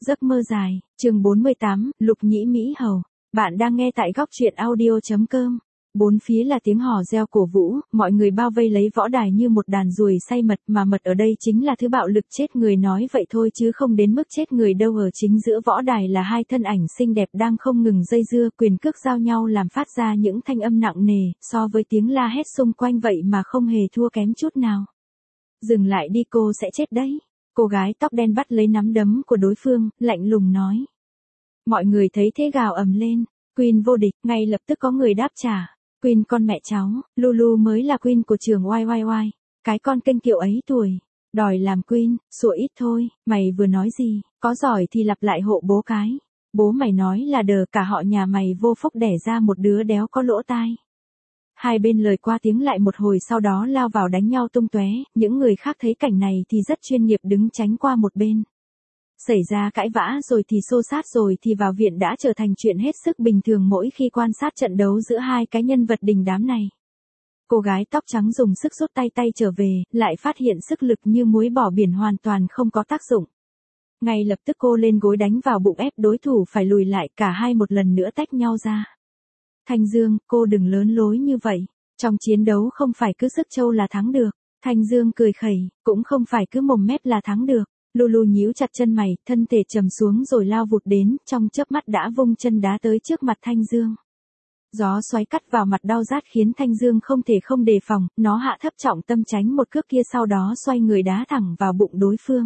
Giấc mơ dài, chương 48, Lục Nhĩ Mỹ Hầu. Bạn đang nghe tại góc truyện audio.com. Bốn phía là tiếng hò reo cổ vũ, mọi người bao vây lấy võ đài như một đàn ruồi say mật, mà mật ở đây chính là thứ bạo lực chết người, nói vậy thôi chứ không đến mức chết người đâu. Ở chính giữa võ đài là hai thân ảnh xinh đẹp đang không ngừng dây dưa, quyền cước giao nhau làm phát ra những thanh âm nặng nề, so với tiếng la hét xung quanh vậy mà không hề thua kém chút nào. Dừng lại đi, cô sẽ chết đấy. Cô gái tóc đen bắt lấy nắm đấm của đối phương, lạnh lùng nói. Mọi người thấy thế gào ầm lên. Queen vô địch, ngay lập tức có người đáp trả. Queen con mẹ cháu, Lulu mới là Queen của trường YYY. Cái con kênh kiệu ấy tuổi. Đòi làm Queen, sủa ít thôi. Mày vừa nói gì, có giỏi thì lặp lại hộ bố cái. Bố mày nói là đờ, cả họ nhà mày vô phúc đẻ ra một đứa đéo có lỗ tai. Hai bên lời qua tiếng lại một hồi, sau đó lao vào đánh nhau tung tóe. Những người khác thấy cảnh này thì rất chuyên nghiệp đứng tránh qua một bên. Xảy ra cãi vã rồi thì xô xát rồi thì vào viện đã trở thành chuyện hết sức bình thường mỗi khi quan sát trận đấu giữa hai cái nhân vật đình đám này. Cô gái tóc trắng dùng sức rút tay trở về, lại phát hiện sức lực như muối bỏ biển hoàn toàn không có tác dụng. Ngay lập tức cô lên gối đánh vào bụng ép đối thủ phải lùi lại, cả hai một lần nữa tách nhau ra. Thanh Dương, cô đừng lớn lối như vậy. Trong chiến đấu không phải cứ sức trâu là thắng được. Thanh Dương cười khẩy, cũng không phải cứ mồm mép là thắng được. Lulu nhíu chặt chân mày, thân thể trầm xuống rồi lao vụt đến, trong chớp mắt đã vung chân đá tới trước mặt Thanh Dương. Gió xoáy cắt vào mặt đau rát khiến Thanh Dương không thể không đề phòng, nó hạ thấp trọng tâm tránh một cước kia, sau đó xoay người đá thẳng vào bụng đối phương.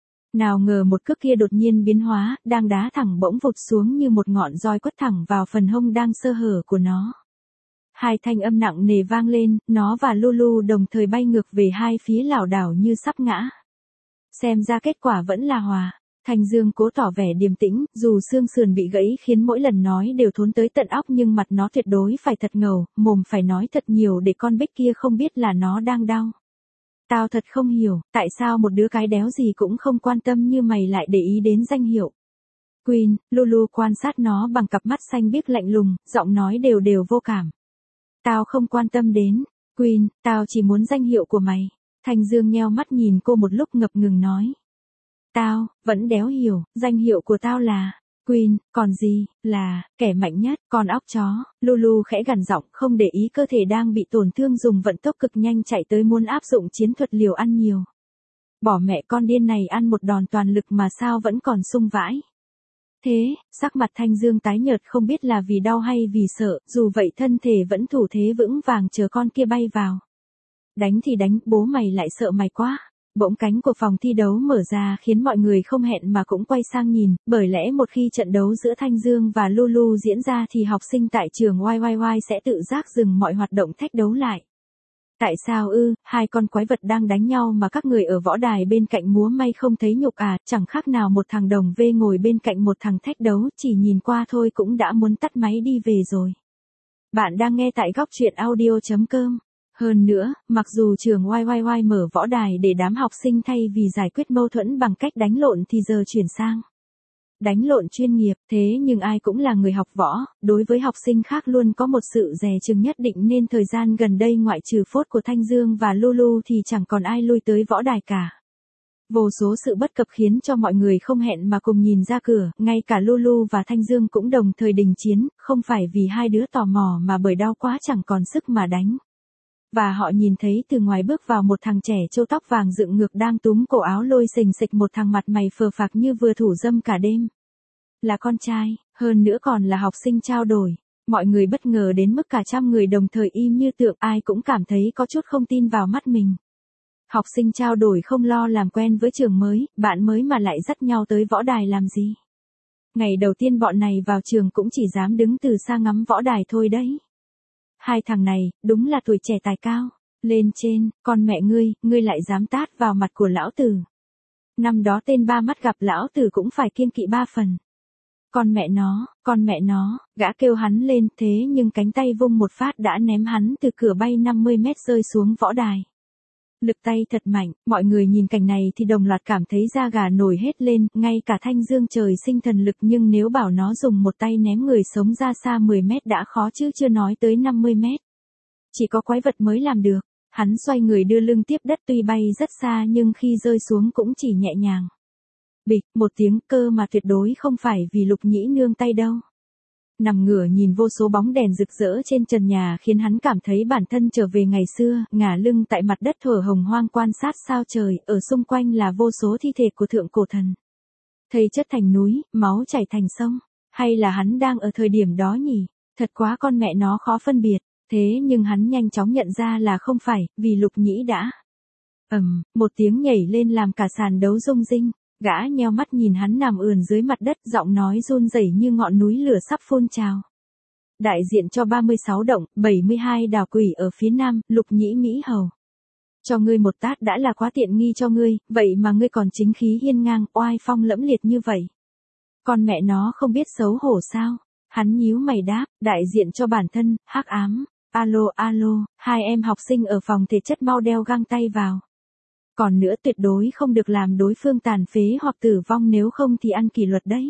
Nào ngờ một cước kia đột nhiên biến hóa, đang đá thẳng bỗng vụt xuống như một ngọn roi quất thẳng vào phần hông đang sơ hở của nó. Hai thanh âm nặng nề vang lên, nó và Lulu đồng thời bay ngược về hai phía, lảo đảo như sắp ngã. Xem ra kết quả vẫn là hòa. Thanh Dương cố tỏ vẻ điềm tĩnh, dù xương sườn bị gãy khiến mỗi lần nói đều thốn tới tận óc, nhưng mặt nó tuyệt đối phải thật ngầu, mồm phải nói thật nhiều để con Bích kia không biết là nó đang đau. Tao thật không hiểu, tại sao một đứa cái đéo gì cũng không quan tâm như mày lại để ý đến danh hiệu. Queen, Lulu quan sát nó bằng cặp mắt xanh biếc lạnh lùng, giọng nói đều vô cảm. Tao không quan tâm đến. Queen, tao chỉ muốn danh hiệu của mày. Thanh Dương nheo mắt nhìn cô một lúc ngập ngừng nói. Tao, vẫn đéo hiểu, danh hiệu của tao là Queen, còn gì, là kẻ mạnh nhất, con óc chó. Lulu khẽ gằn giọng, không để ý cơ thể đang bị tổn thương, dùng vận tốc cực nhanh chạy tới muốn áp dụng chiến thuật liều ăn nhiều. Bỏ mẹ con điên này ăn một đòn toàn lực mà sao vẫn còn sung vãi. Thế, sắc mặt Thanh Dương tái nhợt, không biết là vì đau hay vì sợ, dù vậy thân thể vẫn thủ thế vững vàng chờ con kia bay vào. Đánh thì đánh, bố mày lại sợ mày quá. Bỗng cánh của phòng thi đấu mở ra khiến mọi người không hẹn mà cũng quay sang nhìn, bởi lẽ một khi trận đấu giữa Thanh Dương và Lulu diễn ra thì học sinh tại trường YYY sẽ tự giác dừng mọi hoạt động thách đấu lại. Tại sao ư, hai con quái vật đang đánh nhau mà các người ở võ đài bên cạnh múa may không thấy nhục à, chẳng khác nào một thằng đồng V ngồi bên cạnh một thằng thách đấu, chỉ nhìn qua thôi cũng đã muốn tắt máy đi về rồi. Bạn đang nghe tại góc truyện audio.com. Hơn nữa, mặc dù trường YYY mở võ đài để đám học sinh thay vì giải quyết mâu thuẫn bằng cách đánh lộn thì giờ chuyển sang đánh lộn chuyên nghiệp, thế nhưng ai cũng là người học võ, đối với học sinh khác luôn có một sự dè chừng nhất định, nên thời gian gần đây ngoại trừ phốt của Thanh Dương và Lulu thì chẳng còn ai lui tới võ đài cả. Vô số sự bất cập khiến cho mọi người không hẹn mà cùng nhìn ra cửa, ngay cả Lulu và Thanh Dương cũng đồng thời đình chiến, không phải vì hai đứa tò mò mà bởi đau quá chẳng còn sức mà đánh. Và họ nhìn thấy từ ngoài bước vào một thằng trẻ trâu tóc vàng dựng ngược đang túm cổ áo lôi xình xịch một thằng mặt mày phờ phạc như vừa thủ dâm cả đêm. Là con trai, hơn nữa còn là học sinh trao đổi. Mọi người bất ngờ đến mức cả trăm người đồng thời im như tượng, ai cũng cảm thấy có chút không tin vào mắt mình. Học sinh trao đổi không lo làm quen với trường mới, bạn mới mà lại dắt nhau tới võ đài làm gì. Ngày đầu tiên bọn này vào trường cũng chỉ dám đứng từ xa ngắm võ đài thôi đấy. Hai thằng này, đúng là tuổi trẻ tài cao. Lên trên, con mẹ ngươi lại dám tát vào mặt của lão tử. Năm đó tên ba mắt gặp lão tử cũng phải kiêng kỵ ba phần. Con mẹ nó, gã kêu hắn lên, thế nhưng cánh tay vung một phát đã ném hắn từ cửa bay 50 mét rơi xuống võ đài. Lực tay thật mạnh, mọi người nhìn cảnh này thì đồng loạt cảm thấy da gà nổi hết lên, ngay cả Thanh Dương trời sinh thần lực, nhưng nếu bảo nó dùng một tay ném người sống ra xa 10 mét đã khó chứ chưa nói tới 50 mét. Chỉ có quái vật mới làm được. Hắn xoay người đưa lưng tiếp đất, tuy bay rất xa nhưng khi rơi xuống cũng chỉ nhẹ nhàng Bịch, một tiếng, cơ mà tuyệt đối không phải vì Lục Nhĩ nương tay đâu. Nằm ngửa nhìn vô số bóng đèn rực rỡ trên trần nhà khiến hắn cảm thấy bản thân trở về ngày xưa, ngả lưng tại mặt đất thở hồng hoang quan sát sao trời, ở xung quanh là vô số thi thể của thượng cổ thần. Thây chất thành núi, máu chảy thành sông, hay là hắn đang ở thời điểm đó nhỉ? Thật quá con mẹ nó khó phân biệt, thế nhưng hắn nhanh chóng nhận ra là không phải, vì Lục Nhĩ đã. Một tiếng nhảy lên làm cả sàn đấu rung rinh. Gã nheo mắt nhìn hắn nằm ườn dưới mặt đất, giọng nói run rẩy như ngọn núi lửa sắp phun trào. Đại diện cho 36 động, 72 đào quỷ ở phía nam, Lục Nhĩ Mỹ Hầu. Cho ngươi một tát đã là quá tiện nghi cho ngươi, vậy mà ngươi còn chính khí hiên ngang, oai phong lẫm liệt như vậy. Con mẹ nó không biết xấu hổ sao? Hắn nhíu mày đáp, đại diện cho bản thân, hắc ám. Alo, hai em học sinh ở phòng thể chất mau đeo găng tay vào. Còn nữa tuyệt đối không được làm đối phương tàn phế hoặc tử vong, nếu không thì ăn kỷ luật đấy.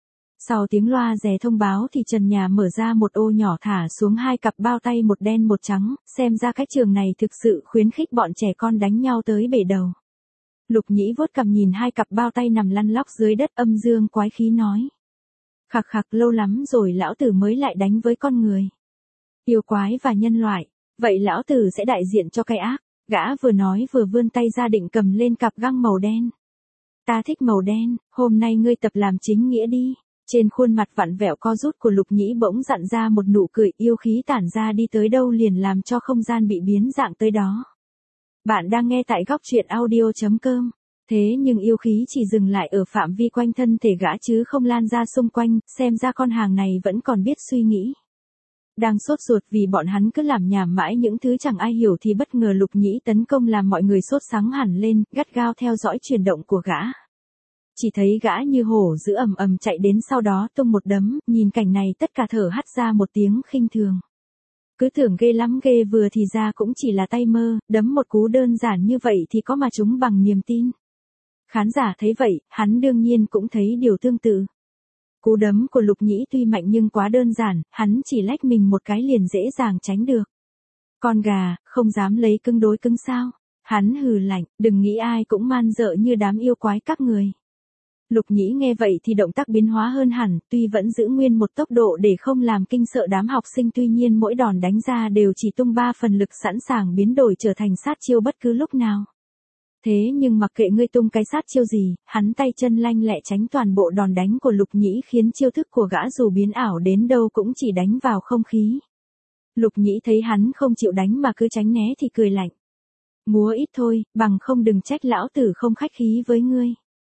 Sau tiếng loa rè thông báo thì trần nhà mở ra một ô nhỏ thả xuống hai cặp bao tay một đen một trắng, xem ra cái trường này thực sự khuyến khích bọn trẻ con đánh nhau tới bể đầu. Lục Nhĩ vuốt cằm nhìn hai cặp bao tay nằm lăn lóc dưới đất, âm dương quái khí nói. Khặc khặc, lâu lắm rồi lão tử mới lại đánh với con người. Yêu quái và nhân loại, vậy lão tử sẽ đại diện cho cái ác. Gã vừa nói vừa vươn tay ra định cầm lên cặp găng màu đen. Ta thích màu đen, hôm nay ngươi tập làm chính nghĩa đi. Trên khuôn mặt vặn vẹo co rút của Lục Nhĩ bỗng dặn ra một nụ cười, yêu khí tản ra đi tới đâu liền làm cho không gian bị biến dạng tới đó. Bạn đang nghe tại góc truyện audio.com. Thế nhưng yêu khí chỉ dừng lại ở phạm vi quanh thân thể gã chứ không lan ra xung quanh, xem ra con hàng này vẫn còn biết suy nghĩ. Đang sốt ruột vì bọn hắn cứ làm nhảm mãi những thứ chẳng ai hiểu thì bất ngờ Lục Nhĩ tấn công làm mọi người sốt sắng hẳn lên, gắt gao theo dõi chuyển động của gã. Chỉ thấy gã như hổ dữ ầm chạy đến, sau đó tung một đấm, nhìn cảnh này tất cả thở hắt ra một tiếng khinh thường. Cứ tưởng ghê lắm ghê vừa thì ra cũng chỉ là tay mơ, đấm một cú đơn giản như vậy thì có mà chúng bằng niềm tin. Khán giả thấy vậy, hắn đương nhiên cũng thấy điều tương tự. Cú đấm của Lục Nhĩ tuy mạnh nhưng quá đơn giản, hắn chỉ lách mình một cái liền dễ dàng tránh được. Con gà, không dám lấy cứng đối cứng sao? Hắn hừ lạnh, đừng nghĩ ai cũng man dợ như đám yêu quái các người. Lục Nhĩ nghe vậy thì động tác biến hóa hơn hẳn, tuy vẫn giữ nguyên một tốc độ để không làm kinh sợ đám học sinh, tuy nhiên mỗi đòn đánh ra đều chỉ tung 3 phần lực, sẵn sàng biến đổi trở thành sát chiêu bất cứ lúc nào. Thế nhưng mặc kệ ngươi tung cái sát chiêu gì, hắn tay chân lanh lẹ tránh toàn bộ đòn đánh của Lục Nhĩ, khiến chiêu thức của gã dù biến ảo đến đâu cũng chỉ đánh vào không khí. Lục Nhĩ thấy hắn không chịu đánh mà cứ tránh né thì cười lạnh. Múa ít thôi, bằng không đừng trách lão tử không khách khí với ngươi.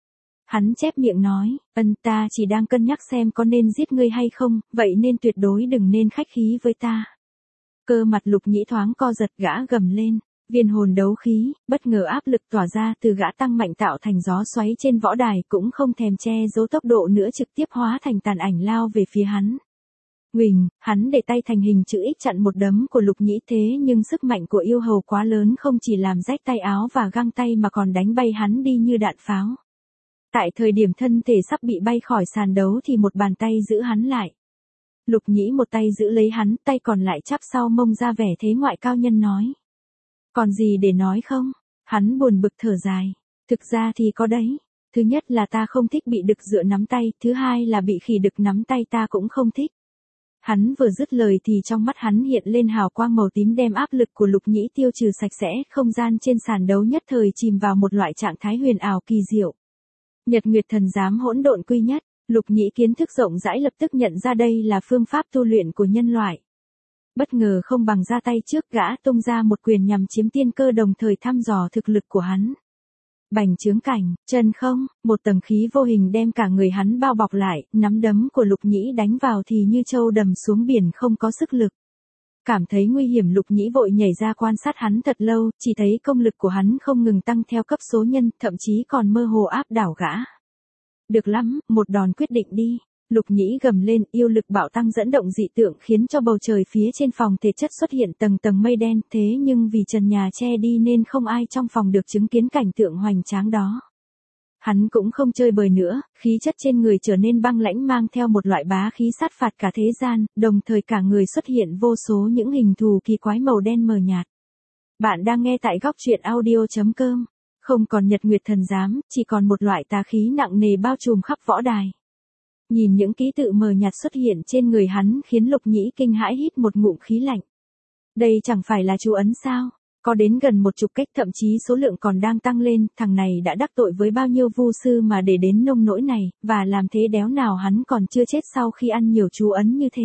Hắn chép miệng nói, ta chỉ đang cân nhắc xem có nên giết ngươi hay không, vậy nên tuyệt đối đừng nên khách khí với ta. Cơ mặt Lục Nhĩ thoáng co giật, gã gầm lên. Viên hồn đấu khí, bất ngờ áp lực tỏa ra từ gã tăng mạnh tạo thành gió xoáy trên võ đài, cũng không thèm che giấu tốc độ nữa, trực tiếp hóa thành tàn ảnh lao về phía hắn. Huỳnh, hắn để tay thành hình chữ X chặn một đấm của Lục Nhĩ, thế nhưng sức mạnh của yêu hầu quá lớn, không chỉ làm rách tay áo và găng tay mà còn đánh bay hắn đi như đạn pháo. Tại thời điểm thân thể sắp bị bay khỏi sàn đấu thì một bàn tay giữ hắn lại. Lục Nhĩ một tay giữ lấy hắn, tay còn lại chắp sau mông ra vẻ thế ngoại cao nhân nói. Còn gì để nói không? Hắn buồn bực thở dài. Thực ra thì có đấy. Thứ nhất là ta không thích bị đực dựa nắm tay, thứ hai là bị khỉ đực nắm tay ta cũng không thích. Hắn vừa dứt lời thì trong mắt hắn hiện lên hào quang màu tím, đem áp lực của Lục Nhĩ tiêu trừ sạch sẽ, không gian trên sàn đấu nhất thời chìm vào một loại trạng thái huyền ảo kỳ diệu. Nhật Nguyệt Thần Giám hỗn độn quy nhất, Lục Nhĩ kiến thức rộng rãi lập tức nhận ra đây là phương pháp tu luyện của nhân loại. Bất ngờ không bằng ra tay trước, gã tung ra một quyền nhằm chiếm tiên cơ, đồng thời thăm dò thực lực của hắn. Bành trướng cảnh, chân không, một tầng khí vô hình đem cả người hắn bao bọc lại, nắm đấm của Lục Nhĩ đánh vào thì như trâu đầm xuống biển, không có sức lực. Cảm thấy nguy hiểm, Lục Nhĩ vội nhảy ra quan sát hắn thật lâu, chỉ thấy công lực của hắn không ngừng tăng theo cấp số nhân, thậm chí còn mơ hồ áp đảo gã. Được lắm, một đòn quyết định đi. Lục Nhĩ gầm lên, yêu lực bạo tăng dẫn động dị tượng, khiến cho bầu trời phía trên phòng thể chất xuất hiện tầng tầng mây đen, thế nhưng vì trần nhà che đi nên không ai trong phòng được chứng kiến cảnh tượng hoành tráng đó. Hắn cũng không chơi bời nữa, khí chất trên người trở nên băng lãnh, mang theo một loại bá khí sát phạt cả thế gian, đồng thời cả người xuất hiện vô số những hình thù kỳ quái màu đen mờ nhạt. Bạn đang nghe tại góc truyện audio.com. Không còn nhật nguyệt thần giám, chỉ còn một loại tà khí nặng nề bao trùm khắp võ đài. Nhìn những ký tự mờ nhạt xuất hiện trên người hắn khiến Lục Nhĩ kinh hãi hít một ngụm khí lạnh. Đây chẳng phải là chú ấn sao? Có đến gần 10 cách, thậm chí số lượng còn đang tăng lên, thằng này đã đắc tội với bao nhiêu vu sư mà để đến nông nỗi này, và làm thế đéo nào hắn còn chưa chết sau khi ăn nhiều chú ấn như thế.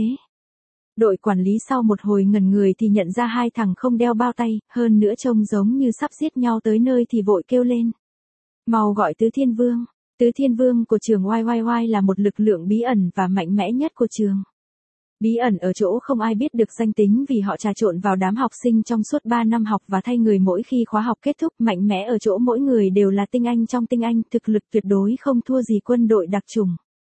Đội quản lý sau một hồi ngẩn người thì nhận ra hai thằng không đeo bao tay, hơn nữa trông giống như sắp giết nhau tới nơi thì vội kêu lên. Mau gọi Tứ Thiên Vương. Tứ Thiên Vương của trường YYY là một lực lượng bí ẩn và mạnh mẽ nhất của trường. Bí ẩn ở chỗ không ai biết được danh tính vì họ trà trộn vào đám học sinh trong suốt 3 năm học và thay người mỗi khi khóa học kết thúc. Mạnh mẽ ở chỗ mỗi người đều là tinh anh trong tinh anh, thực lực tuyệt đối không thua gì quân đội đặc chủng.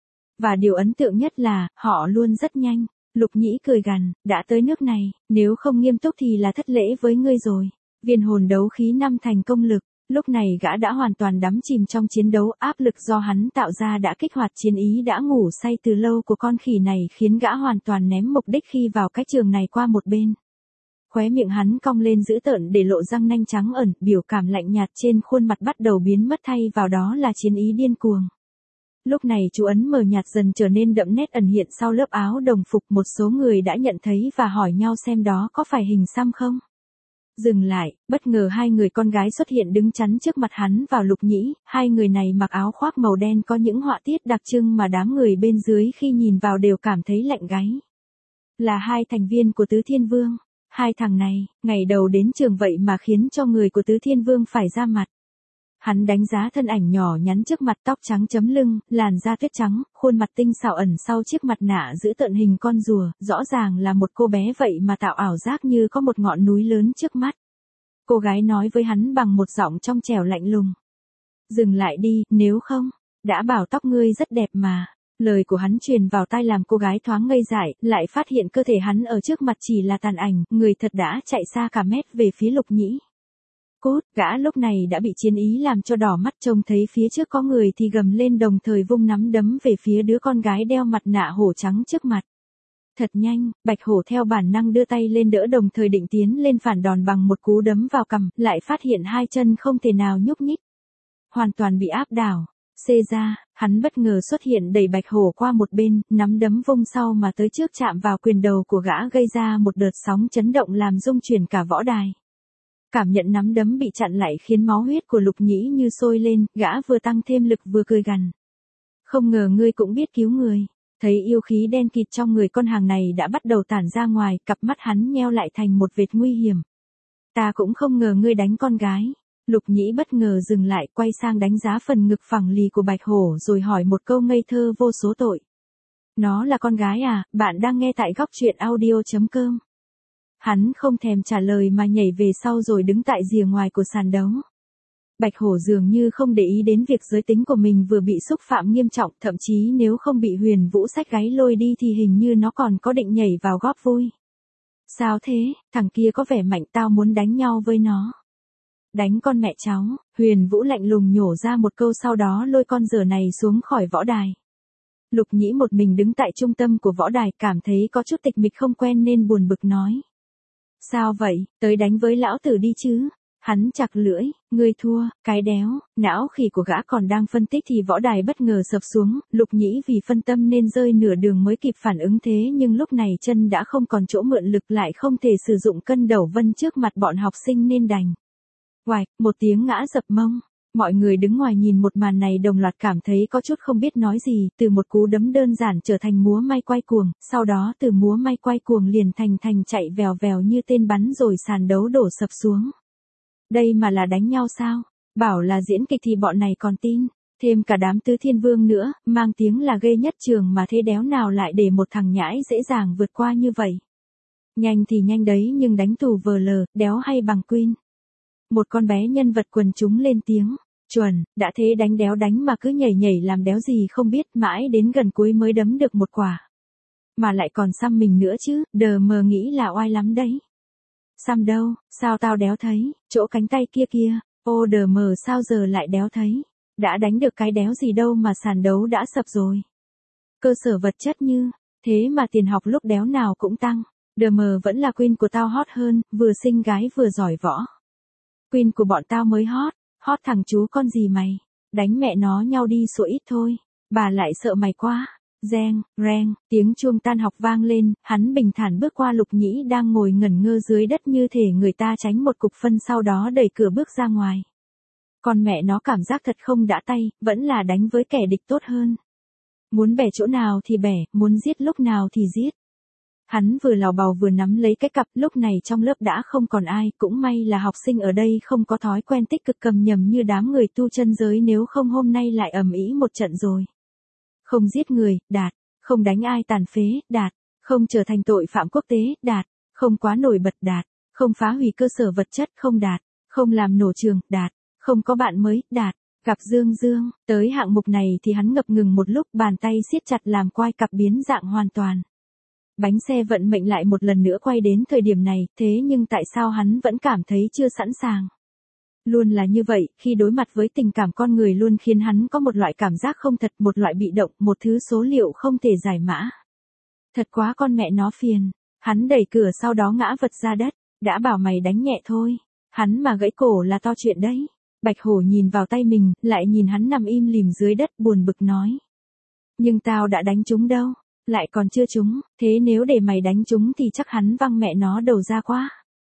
Và điều ấn tượng nhất là, họ luôn rất nhanh. Lục Nhĩ cười gằn, đã tới nước này, nếu không nghiêm túc thì là thất lễ với ngươi rồi. Viên hồn đấu khí 5 thành công lực. Lúc này gã đã hoàn toàn đắm chìm trong chiến đấu, áp lực do hắn tạo ra đã kích hoạt chiến ý đã ngủ say từ lâu của con khỉ này khiến gã hoàn toàn ném mục đích khi vào cái trường này qua một bên. Khóe miệng hắn cong lên dữ tợn để lộ răng nanh trắng ẩn, biểu cảm lạnh nhạt trên khuôn mặt bắt đầu biến mất thay vào đó là chiến ý điên cuồng. Lúc này chú ấn mờ nhạt dần trở nên đậm nét ẩn hiện sau lớp áo đồng phục, một số người đã nhận thấy và hỏi nhau xem đó có phải hình xăm không. Dừng lại, bất ngờ hai người con gái xuất hiện đứng chắn trước mặt hắn vào Lục Nhĩ, hai người này mặc áo khoác màu đen có những họa tiết đặc trưng mà đám người bên dưới khi nhìn vào đều cảm thấy lạnh gáy. Là hai thành viên của Tứ Thiên Vương. Hai thằng này, ngày đầu đến trường vậy mà khiến cho người của Tứ Thiên Vương phải ra mặt. Hắn đánh giá thân ảnh nhỏ nhắn trước mặt, tóc trắng chấm lưng, làn da tuyết trắng, khuôn mặt tinh xảo ẩn sau chiếc mặt nạ giữ tợn hình con rùa, rõ ràng là một cô bé vậy mà tạo ảo giác như có một ngọn núi lớn trước mắt. Cô gái nói với hắn bằng một giọng trong trẻo lạnh lùng. Dừng lại đi, nếu không, đã bảo tóc ngươi rất đẹp mà. Lời của hắn truyền vào tai làm cô gái thoáng ngây dại, lại phát hiện cơ thể hắn ở trước mặt chỉ là tàn ảnh, người thật đã chạy xa cả mét về phía Lục Nhĩ. Cút, gã lúc này đã bị chiến ý làm cho đỏ mắt, trông thấy phía trước có người thì gầm lên đồng thời vung nắm đấm về phía đứa con gái đeo mặt nạ hổ trắng trước mặt. Thật nhanh, Bạch Hổ theo bản năng đưa tay lên đỡ đồng thời định tiến lên phản đòn bằng một cú đấm vào cằm, lại phát hiện hai chân không thể nào nhúc nhích. Hoàn toàn bị áp đảo. Xê ra, hắn bất ngờ xuất hiện đẩy Bạch Hổ qua một bên, nắm đấm vung sau mà tới trước chạm vào quyền đầu của gã gây ra một đợt sóng chấn động làm rung chuyển cả võ đài. Cảm nhận nắm đấm bị chặn lại khiến máu huyết của Lục Nhĩ như sôi lên, gã vừa tăng thêm lực vừa cười gằn. Không ngờ ngươi cũng biết cứu người. Thấy yêu khí đen kịt trong người con hàng này đã bắt đầu tản ra ngoài, cặp mắt hắn nheo lại thành một vệt nguy hiểm. Ta cũng không ngờ ngươi đánh con gái. Lục Nhĩ bất ngờ dừng lại, quay sang đánh giá phần ngực phẳng lì của Bạch Hổ rồi hỏi một câu ngây thơ vô số tội. Nó là con gái à? Bạn đang nghe tại góc truyện audio.com. Hắn không thèm trả lời mà nhảy về sau rồi đứng tại rìa ngoài của sàn đấu. Bạch Hổ dường như không để ý đến việc giới tính của mình vừa bị xúc phạm nghiêm trọng, thậm chí nếu không bị Huyền Vũ xách gáy lôi đi thì hình như nó còn có định nhảy vào góp vui. Sao thế, thằng kia có vẻ mạnh, tao muốn đánh nhau với nó. Đánh con mẹ cháu, Huyền Vũ lạnh lùng nhổ ra một câu sau đó lôi con dở này xuống khỏi võ đài. Lục Nhĩ một mình đứng tại trung tâm của võ đài, cảm thấy có chút tịch mịch không quen nên buồn bực nói. Sao vậy, tới đánh với lão tử đi chứ. Hắn chặt lưỡi, ngươi thua, cái đéo. Não khỉ của gã còn đang phân tích thì võ đài bất ngờ sập xuống, Lục Nhĩ vì phân tâm nên rơi nửa đường mới kịp phản ứng thế nhưng lúc này chân đã không còn chỗ mượn lực, lại không thể sử dụng cân đầu vân trước mặt bọn học sinh nên đành. Oạch, một tiếng ngã dập mông. Mọi người đứng ngoài nhìn một màn này đồng loạt cảm thấy có chút không biết nói gì, từ một cú đấm đơn giản trở thành múa may quay cuồng, sau đó từ múa may quay cuồng liền thành chạy vèo vèo như tên bắn rồi sàn đấu đổ sập xuống. Đây mà là đánh nhau sao? Bảo là diễn kịch thì bọn này còn tin. Thêm cả đám Tứ Thiên Vương nữa, mang tiếng là ghê nhất trường mà thế đéo nào lại để một thằng nhãi dễ dàng vượt qua như vậy. Nhanh thì nhanh đấy nhưng đánh tù vờ lờ, đéo hay bằng Queen. Một con bé nhân vật quần chúng lên tiếng. Chuẩn, đã thế đánh đéo đánh mà cứ nhảy nhảy làm đéo gì không biết, mãi đến gần cuối mới đấm được một quả. Mà lại còn xăm mình nữa chứ, đờ mờ nghĩ là oai lắm đấy. Xăm đâu, sao tao đéo thấy, chỗ cánh tay kia kia, ô đờ mờ sao giờ lại đéo thấy. Đã đánh được cái đéo gì đâu mà sàn đấu đã sập rồi. Cơ sở vật chất như, thế mà tiền học lúc đéo nào cũng tăng. Đờ mờ vẫn là Queen của tao hot hơn, vừa xinh gái vừa giỏi võ. Queen của bọn tao mới hot. Hót thằng chú con gì mày, đánh mẹ nó nhau đi số ít thôi, bà lại sợ mày quá. Reng, reng, tiếng chuông tan học vang lên, hắn bình thản bước qua Lục Nhĩ đang ngồi ngẩn ngơ dưới đất như thể người ta tránh một cục phân, sau đó đẩy cửa bước ra ngoài. Con mẹ nó cảm giác thật không đã tay, vẫn là đánh với kẻ địch tốt hơn. Muốn bẻ chỗ nào thì bẻ, muốn giết lúc nào thì giết. Hắn vừa lào bào vừa nắm lấy cái cặp, lúc này trong lớp đã không còn ai, cũng may là học sinh ở đây không có thói quen tích cực cầm nhầm như đám người tu chân giới, nếu không hôm nay lại ầm ĩ một trận rồi. Không giết người, đạt. Không đánh ai tàn phế, đạt. Không trở thành tội phạm quốc tế, đạt. Không quá nổi bật, đạt. Không phá hủy cơ sở vật chất, không đạt. Không làm nổ trường, đạt. Không có bạn mới, đạt. Gặp Dương Dương, tới hạng mục này thì hắn ngập ngừng một lúc, bàn tay siết chặt làm quai cặp biến dạng hoàn toàn. Bánh xe vận mệnh lại một lần nữa quay đến thời điểm này, thế nhưng tại sao hắn vẫn cảm thấy chưa sẵn sàng? Luôn là như vậy, khi đối mặt với tình cảm con người luôn khiến hắn có một loại cảm giác không thật, một loại bị động, một thứ số liệu không thể giải mã. Thật quá con mẹ nó phiền. Hắn đẩy cửa sau đó ngã vật ra đất. Đã bảo mày đánh nhẹ thôi. Hắn mà gãy cổ là to chuyện đấy. Bạch Hổ nhìn vào tay mình, lại nhìn hắn nằm im lìm dưới đất buồn bực nói. Nhưng tao đã đánh chúng đâu. Lại còn chưa trúng, thế nếu để mày đánh chúng thì chắc hắn văng mẹ nó đầu ra quá.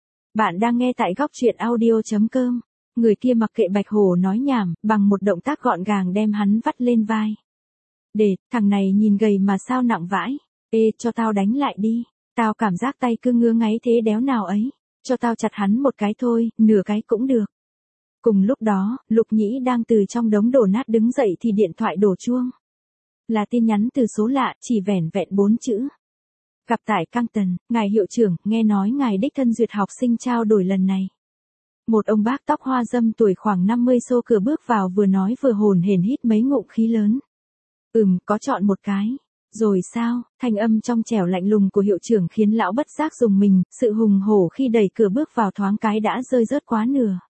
Bạn đang nghe tại góc truyện audio.com. Người kia mặc kệ Bạch Hổ nói nhảm, bằng một động tác gọn gàng đem hắn vắt lên vai. Để, thằng này nhìn gầy mà sao nặng vãi. Ê, cho tao đánh lại đi. Tao cảm giác tay cứ ngứa ngáy thế đéo nào ấy. Cho tao chặt hắn một cái thôi, nửa cái cũng được. Cùng lúc đó, Lục Nhĩ đang từ trong đống đổ nát đứng dậy thì điện thoại đổ chuông. Là tin nhắn từ số lạ, chỉ vẻn vẹn 4 chữ. Gặp tại Căng Tần, ngài hiệu trưởng, nghe nói ngài đích thân duyệt học sinh trao đổi lần này. Một ông bác tóc hoa râm tuổi khoảng 50 xô cửa bước vào, vừa nói vừa hồn hển hít mấy ngụm khí lớn. Có chọn một cái. Rồi sao? Thanh âm trong trẻo lạnh lùng của hiệu trưởng khiến lão bất giác rùng mình, sự hùng hổ khi đẩy cửa bước vào thoáng cái đã rơi rớt quá nửa.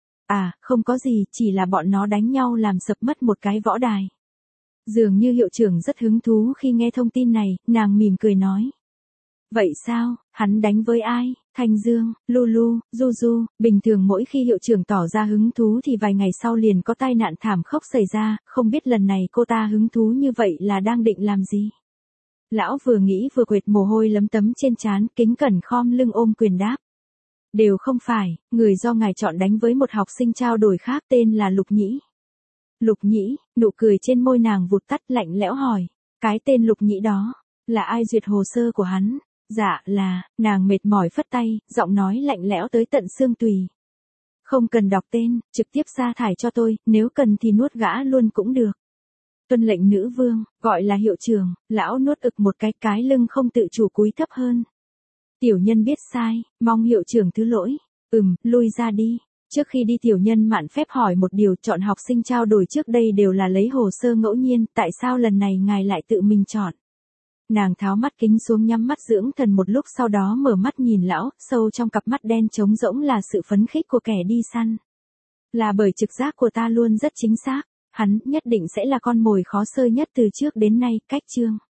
À, không có gì, chỉ là bọn nó đánh nhau làm sập mất một cái võ đài. Dường như hiệu trưởng rất hứng thú khi nghe thông tin này, nàng mỉm cười nói. Vậy sao, hắn đánh với ai? Thanh Dương, Lulu, Juju, bình thường mỗi khi hiệu trưởng tỏ ra hứng thú thì vài ngày sau liền có tai nạn thảm khốc xảy ra, không biết lần này cô ta hứng thú như vậy là đang định làm gì? Lão vừa nghĩ vừa quệt mồ hôi lấm tấm trên trán, kính cẩn khom lưng ôm quyền đáp. Đều không phải, người do ngài chọn đánh với một học sinh trao đổi khác tên là Lục Nhĩ. Lục Nhĩ, nụ cười trên môi nàng vụt tắt, lạnh lẽo hỏi. Cái tên Lục Nhĩ đó, là ai duyệt hồ sơ của hắn? Dạ là, nàng mệt mỏi phất tay, giọng nói lạnh lẽo tới tận xương tùy. Không cần đọc tên, trực tiếp sa thải cho tôi, nếu cần thì nuốt gã luôn cũng được. Tuân lệnh nữ vương, gọi là hiệu trưởng, lão nuốt ực một cái lưng không tự chủ cúi thấp hơn. Tiểu nhân biết sai, mong hiệu trưởng thứ lỗi. Lui ra đi. Trước khi đi tiểu nhân mạn phép hỏi một điều, chọn học sinh trao đổi trước đây đều là lấy hồ sơ ngẫu nhiên, tại sao lần này ngài lại tự mình chọn? Nàng tháo mắt kính xuống nhắm mắt dưỡng thần một lúc, sau đó mở mắt nhìn lão, sâu trong cặp mắt đen trống rỗng là sự phấn khích của kẻ đi săn. Là bởi trực giác của ta luôn rất chính xác, hắn nhất định sẽ là con mồi khó sơi nhất từ trước đến nay, cách chương.